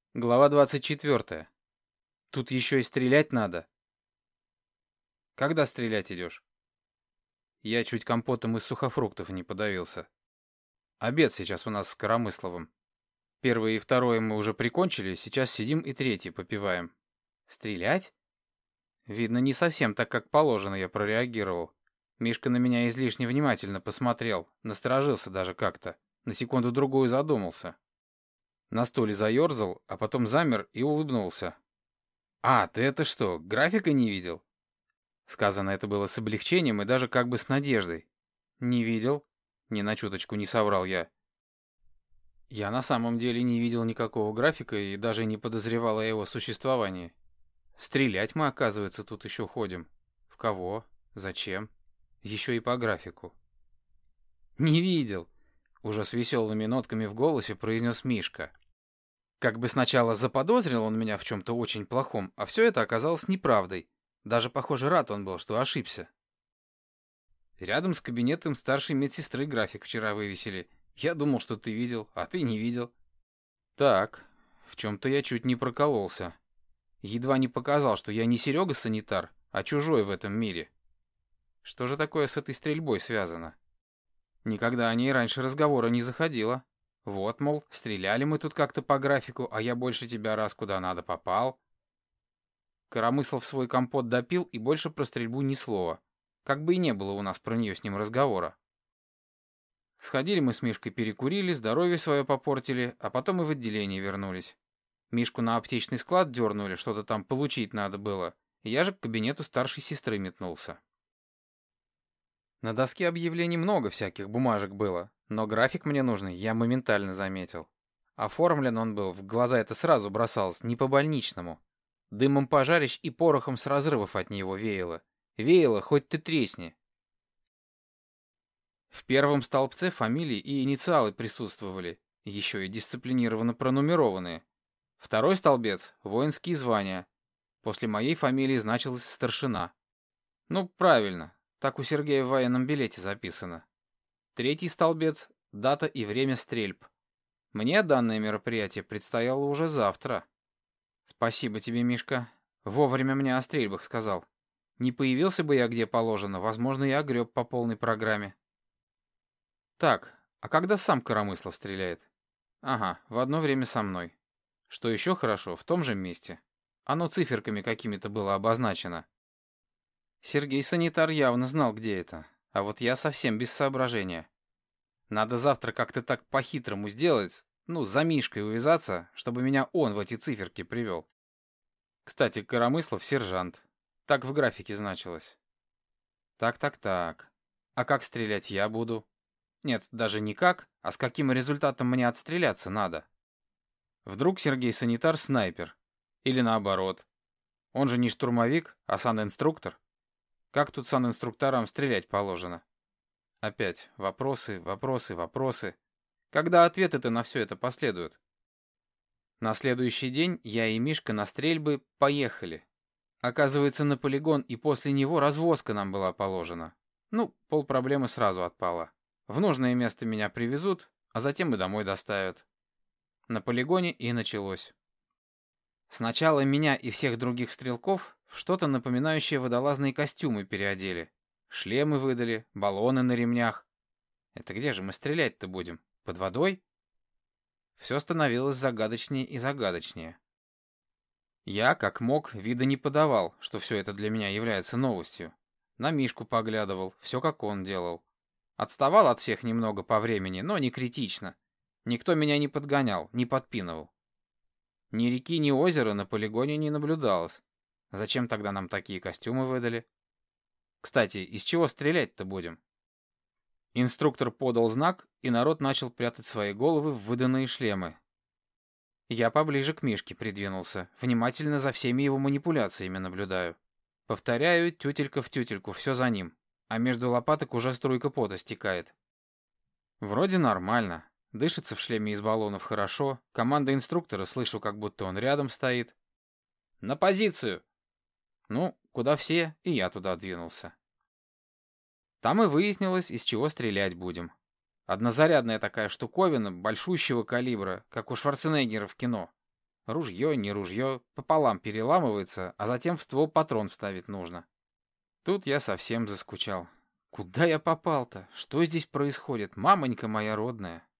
Глава 24. Тут еще и стрелять надо. Когда стрелять идешь? Я чуть компотом из сухофруктов не подавился. Обед сейчас у нас с Коромысловым. Первый и второй мы уже прикончили, сейчас сидим и третий попиваем. Стрелять? Видно, не совсем так, как положено, я прореагировал. Мишка на меня излишне внимательно посмотрел, насторожился даже как-то. На секунду-другую задумался. На стуле заерзал, а потом замер и улыбнулся. «А, ты это что, графика не видел?» Сказано это было с облегчением и даже как бы с надеждой. «Не видел?» Ни на чуточку не соврал я. Я на самом деле не видел никакого графика и даже не подозревал о его существовании. Стрелять мы, оказывается, тут еще ходим. В кого? Зачем? Еще и по графику. «Не видел!» Уже с веселыми нотками в голосе произнес Мишка. Как бы сначала заподозрил он меня в чем-то очень плохом, а все это оказалось неправдой. Даже, похоже, рад он был, что ошибся. Рядом с кабинетом старшей медсестры график вчера вывесили. Я думал, что ты видел, а ты не видел. Так, в чем-то я чуть не прокололся. Едва не показал, что я не Серега-санитар, а чужой в этом мире. Что же такое с этой стрельбой связано? Никогда о ней раньше разговора не заходило. Вот, мол, стреляли мы тут как-то по графику, а я больше тебя раз куда надо попал. Коромыслов свой компот допил и больше про стрельбу ни слова. Как бы и не было у нас про нее с ним разговора. Сходили мы с Мишкой, перекурили, здоровье свое попортили, а потом и в отделение вернулись. Мишку на аптечный склад дернули, что-то там получить надо было, и я же к кабинету старшей сестры метнулся. На доске объявлений много всяких бумажек было, но график мне нужный я моментально заметил. Оформлен он был, в глаза это сразу бросалось, не по-больничному. Дымом пожарищ и порохом с разрывов от него веяло. Веяло, хоть ты тресни. В первом столбце фамилии и инициалы присутствовали, еще и дисциплинированно пронумерованные. Второй столбец — воинские звания. После моей фамилии значилась старшина. Ну, правильно, так у Сергея в военном билете записано. Третий столбец — дата и время стрельб. Мне данное мероприятие предстояло уже завтра. Спасибо тебе, Мишка. Вовремя мне о стрельбах сказал. Не появился бы я где положено, возможно, я огреб по полной программе. Так, а когда сам Коромыслов стреляет? Ага, в одно время со мной. Что еще хорошо, в том же месте. Оно циферками какими-то было обозначено. Сергей Санитар явно знал, где это, а вот я совсем без соображения. Надо завтра как-то так по-хитрому сделать, ну, за Мишкой увязаться, чтобы меня он в эти циферки привел. Кстати, Коромыслов сержант. Так в графике значилось. Так. А как стрелять я буду? Нет, даже не как, а с каким результатом мне отстреляться надо. Вдруг Сергей Санитар снайпер. Или наоборот. Он же не штурмовик, а санинструктор. Как тут санинструкторам стрелять положено? Опять вопросы. Когда ответы-то на все это последуют? На следующий день я и Мишка на стрельбы поехали. Оказывается, на полигон и после него развозка нам была положена. Ну, полпроблемы сразу отпало. В нужное место меня привезут, а затем и домой доставят. На полигоне и началось. Сначала меня и всех других стрелков в что-то напоминающее водолазные костюмы переодели. Шлемы выдали, баллоны на ремнях. Это где же мы стрелять-то будем? Под водой? Все становилось загадочнее и загадочнее. Я, как мог, вида не подавал, что все это для меня является новостью. На Мишку поглядывал, все как он делал. Отставал от всех немного по времени, но не критично. Никто меня не подгонял, не подпинывал. Ни реки, ни озера на полигоне не наблюдалось. Зачем тогда нам такие костюмы выдали? Кстати, из чего стрелять-то будем? Инструктор подал знак, и народ начал прятать свои головы в выданные шлемы. Я поближе к Мишке придвинулся, внимательно за всеми его манипуляциями наблюдаю. Повторяю, тютелька в тютельку, все за ним, а между лопаток уже струйка пота стекает. Вроде нормально. Дышится в шлеме из баллонов хорошо, команда инструктора слышу, как будто он рядом стоит. «На позицию!» Ну, куда все, и я туда двинулся. Там и выяснилось, из чего стрелять будем. Однозарядная такая штуковина, большущего калибра, как у Шварценеггера в кино. Ружье, не ружье, пополам переламывается, а затем в ствол патрон вставить нужно. Тут я совсем заскучал. Куда я попал-то? Что здесь происходит, мамонька моя родная?